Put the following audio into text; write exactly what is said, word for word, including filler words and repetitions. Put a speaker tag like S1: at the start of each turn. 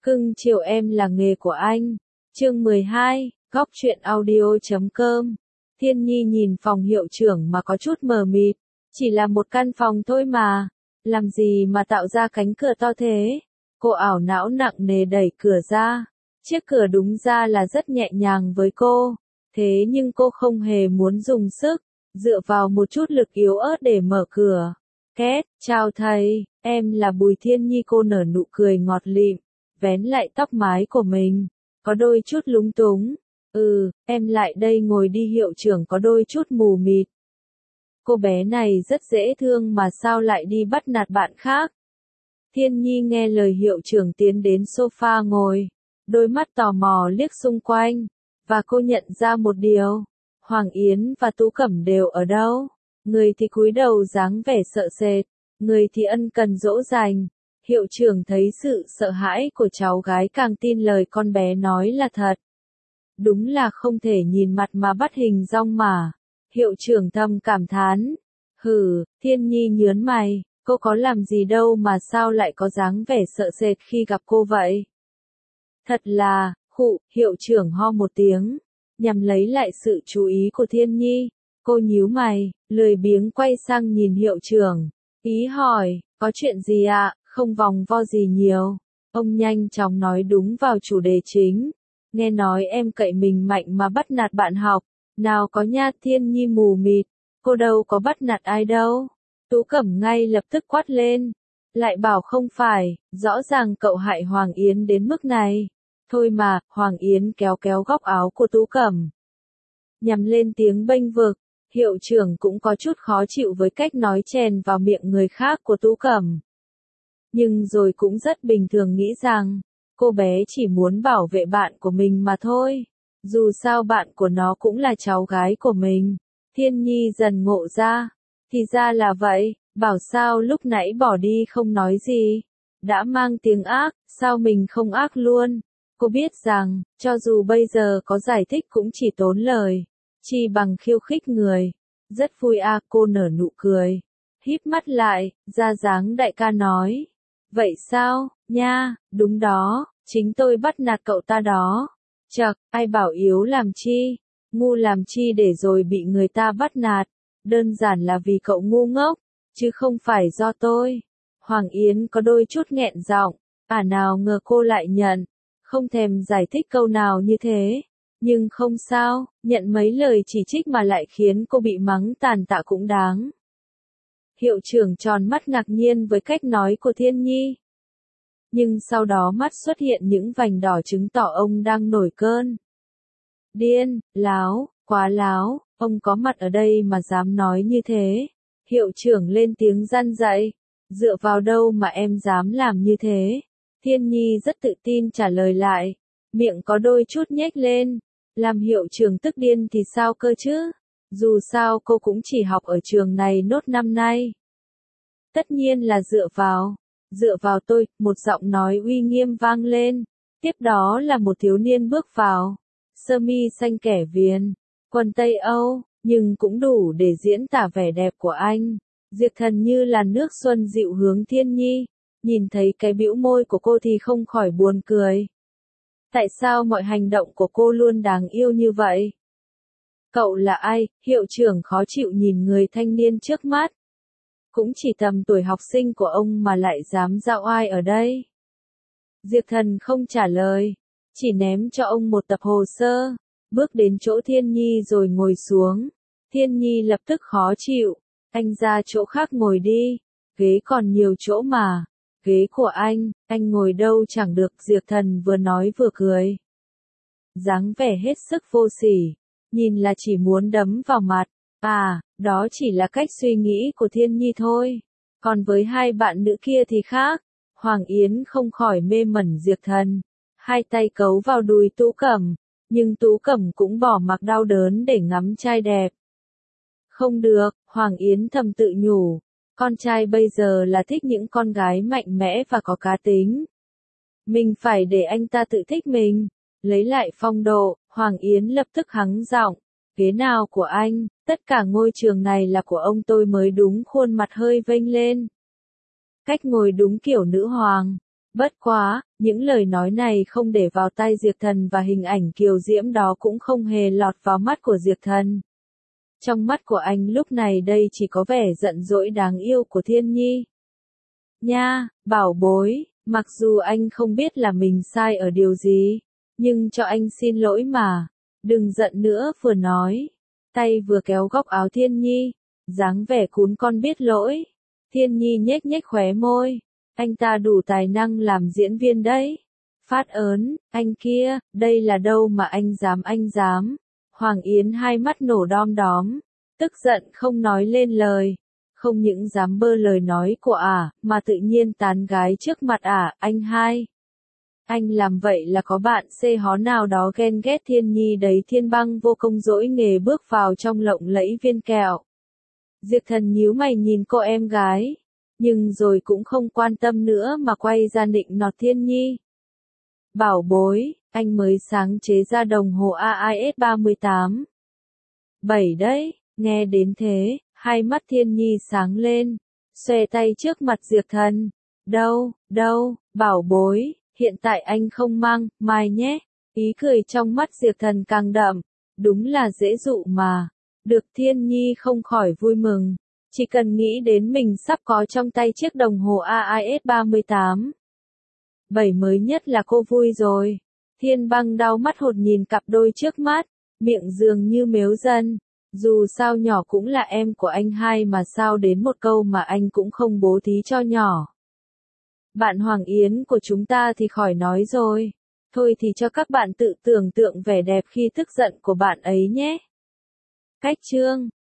S1: Cưng chiều em là nghề của anh. Chương mười hai, góc truyện audio chấm com. Thiên Nhi nhìn phòng hiệu trưởng mà có chút mờ mịt. Chỉ là một căn phòng thôi mà. Làm gì mà tạo ra cánh cửa to thế? Cô ảo não nặng nề đẩy cửa ra. Chiếc cửa đúng ra là rất nhẹ nhàng với cô. Thế nhưng cô không hề muốn dùng sức. Dựa vào một chút lực yếu ớt để mở cửa. Két, chào thầy, em là Bùi Thiên Nhi. Cô nở nụ cười ngọt lịm, vén lại tóc mái của mình, có đôi chút lúng túng. Ừ, em lại đây ngồi đi. Hiệu trưởng có đôi chút mù mịt. Cô bé này rất dễ thương mà sao lại đi bắt nạt bạn khác. Thiên Nhi nghe lời hiệu trưởng tiến đến sofa ngồi, đôi mắt tò mò liếc xung quanh, và cô nhận ra một điều. Hoàng Yến và Tú Cẩm đều ở đâu? Người thì cúi đầu dáng vẻ sợ sệt, người thì ân cần dỗ dành. Hiệu trưởng thấy sự sợ hãi của cháu gái càng tin lời con bé nói là thật. Đúng là không thể nhìn mặt mà bắt hình dong mà. Hiệu trưởng thầm cảm thán. Hừ, Thiên Nhi nhớn mày, cô có làm gì đâu mà sao lại có dáng vẻ sợ sệt khi gặp cô vậy? Thật là, khụ, hiệu trưởng ho một tiếng, nhằm lấy lại sự chú ý của Thiên Nhi. Cô nhíu mày, lười biếng quay sang nhìn hiệu trưởng, ý hỏi, có chuyện gì ạ? À? Không vòng vo gì nhiều. Ông nhanh chóng nói đúng vào chủ đề chính. Nghe nói em cậy mình mạnh mà bắt nạt bạn học. Nào có nha. Thiên Nhi mù mịt. Cô đâu có bắt nạt ai đâu. Tú Cẩm ngay lập tức quát lên. Lại bảo không phải, rõ ràng cậu hại Hoàng Yến đến mức này. Thôi mà, Hoàng Yến kéo kéo góc áo của Tú Cẩm, nhằm lên tiếng bênh vực. Hiệu trưởng cũng có chút khó chịu với cách nói chèn vào miệng người khác của Tú Cẩm. Nhưng rồi cũng rất bình thường nghĩ rằng, cô bé chỉ muốn bảo vệ bạn của mình mà thôi. Dù sao bạn của nó cũng là cháu gái của mình. Thiên Nhi dần ngộ ra. Thì ra là vậy, bảo sao lúc nãy bỏ đi không nói gì. Đã mang tiếng ác, sao mình không ác luôn. Cô biết rằng, cho dù bây giờ có giải thích cũng chỉ tốn lời. Chi bằng khiêu khích người. Rất vui à. Cô nở nụ cười, híp mắt lại, ra dáng đại ca nói. Vậy sao, nha, đúng đó, chính tôi bắt nạt cậu ta đó. Chậc, ai bảo yếu làm chi, ngu làm chi để rồi bị người ta bắt nạt. Đơn giản là vì cậu ngu ngốc, chứ không phải do tôi. Hoàng Yến có đôi chút nghẹn giọng, à nào ngờ cô lại nhận, không thèm giải thích câu nào như thế. Nhưng không sao, nhận mấy lời chỉ trích mà lại khiến cô bị mắng tàn tạ cũng đáng. Hiệu trưởng tròn mắt ngạc nhiên với cách nói của Thiên Nhi. Nhưng sau đó mắt xuất hiện những vành đỏ chứng tỏ ông đang nổi cơn. Điên, láo, quá láo, ông có mặt ở đây mà dám nói như thế. Hiệu trưởng lên tiếng răn dạy. Dựa vào đâu mà em dám làm như thế? Thiên Nhi rất tự tin trả lời lại. Miệng có đôi chút nhếch lên. Làm hiệu trưởng tức điên thì sao cơ chứ? Dù sao cô cũng chỉ học ở trường này nốt năm nay. Tất nhiên là dựa vào. Dựa vào tôi, một giọng nói uy nghiêm vang lên. Tiếp đó là một thiếu niên bước vào. Sơ mi xanh kẻ viền, quần Tây Âu, nhưng cũng đủ để diễn tả vẻ đẹp của anh. Diệp Thần như là nước xuân dịu hướng Thiên Nhi. Nhìn thấy cái bĩu môi của cô thì không khỏi buồn cười. Tại sao mọi hành động của cô luôn đáng yêu như vậy? Cậu là ai? Hiệu trưởng khó chịu nhìn người thanh niên trước mắt. Cũng chỉ tầm tuổi học sinh của ông mà lại dám dạo ai ở đây? Diệp Thần không trả lời, chỉ ném cho ông một tập hồ sơ, bước đến chỗ Thiên Nhi rồi ngồi xuống. Thiên Nhi lập tức khó chịu, anh ra chỗ khác ngồi đi, ghế còn nhiều chỗ mà. Ghế của anh, anh ngồi đâu chẳng được. Diệp Thần vừa nói vừa cười, dáng vẻ hết sức vô sỉ, nhìn là chỉ muốn đấm vào mặt. À, đó chỉ là cách suy nghĩ của Thiên Nhi thôi. Còn với hai bạn nữ kia thì khác. Hoàng Yến không khỏi mê mẩn Diệp Thần, hai tay cấu vào đùi Tú Cẩm, nhưng Tú Cẩm cũng bỏ mặc đau đớn để ngắm trai đẹp. Không được, Hoàng Yến thầm tự nhủ, con trai bây giờ là thích những con gái mạnh mẽ và có cá tính. Mình phải để anh ta tự thích mình. Lấy lại phong độ, Hoàng Yến lập tức hắng giọng, ghế nào của anh, tất cả ngôi trường này là của ông tôi mới đúng. Khuôn mặt hơi vênh lên. Cách ngồi đúng kiểu nữ hoàng. Bất quá, những lời nói này không để vào tai Diệp Thần và hình ảnh kiều diễm đó cũng không hề lọt vào mắt của Diệp Thần. Trong mắt của anh lúc này đây chỉ có vẻ giận dỗi đáng yêu của Thiên Nhi. Nha, bảo bối, mặc dù anh không biết là mình sai ở điều gì, nhưng cho anh xin lỗi mà, đừng giận nữa vừa nói. Tay vừa kéo góc áo Thiên Nhi, dáng vẻ cún con biết lỗi. Thiên Nhi nhếch nhếch khóe môi, anh ta đủ tài năng làm diễn viên đấy. Phát ớn, anh kia, đây là đâu mà anh dám anh dám. Hoàng Yến hai mắt nổ đom đóm, tức giận không nói lên lời. Không những dám bơ lời nói của ả, mà tự nhiên tán gái trước mặt ả, anh hai. Anh làm vậy là có bạn xê hó nào đó ghen ghét Thiên Nhi đấy. Thiên Băng vô công dỗi nghề bước vào trong lộng lẫy viên kẹo. Diệp Thần nhíu mày nhìn cô em gái, nhưng rồi cũng không quan tâm nữa mà quay ra nịnh nọt Thiên Nhi. Bảo bối, anh mới sáng chế ra đồng hồ a i ét ba tám. bảy đấy, nghe đến thế, hai mắt Thiên Nhi sáng lên, xòe tay trước mặt Diệp Thần. Đâu, đâu, bảo bối, hiện tại anh không mang, mai nhé. Ý cười trong mắt Diệp Thần càng đậm, đúng là dễ dụ mà. Được Thiên Nhi không khỏi vui mừng, chỉ cần nghĩ đến mình sắp có trong tay chiếc đồng hồ a i ét ba tám. Bảy mới nhất là cô vui rồi. Thiên Băng đau mắt hột nhìn cặp đôi trước mắt, miệng dường như mếu dân. Dù sao nhỏ cũng là em của anh hai mà sao đến một câu mà anh cũng không bố thí cho nhỏ. Bạn Hoàng Yến của chúng ta thì khỏi nói rồi. Thôi thì cho các bạn tự tưởng tượng vẻ đẹp khi tức giận của bạn ấy nhé. Cách chương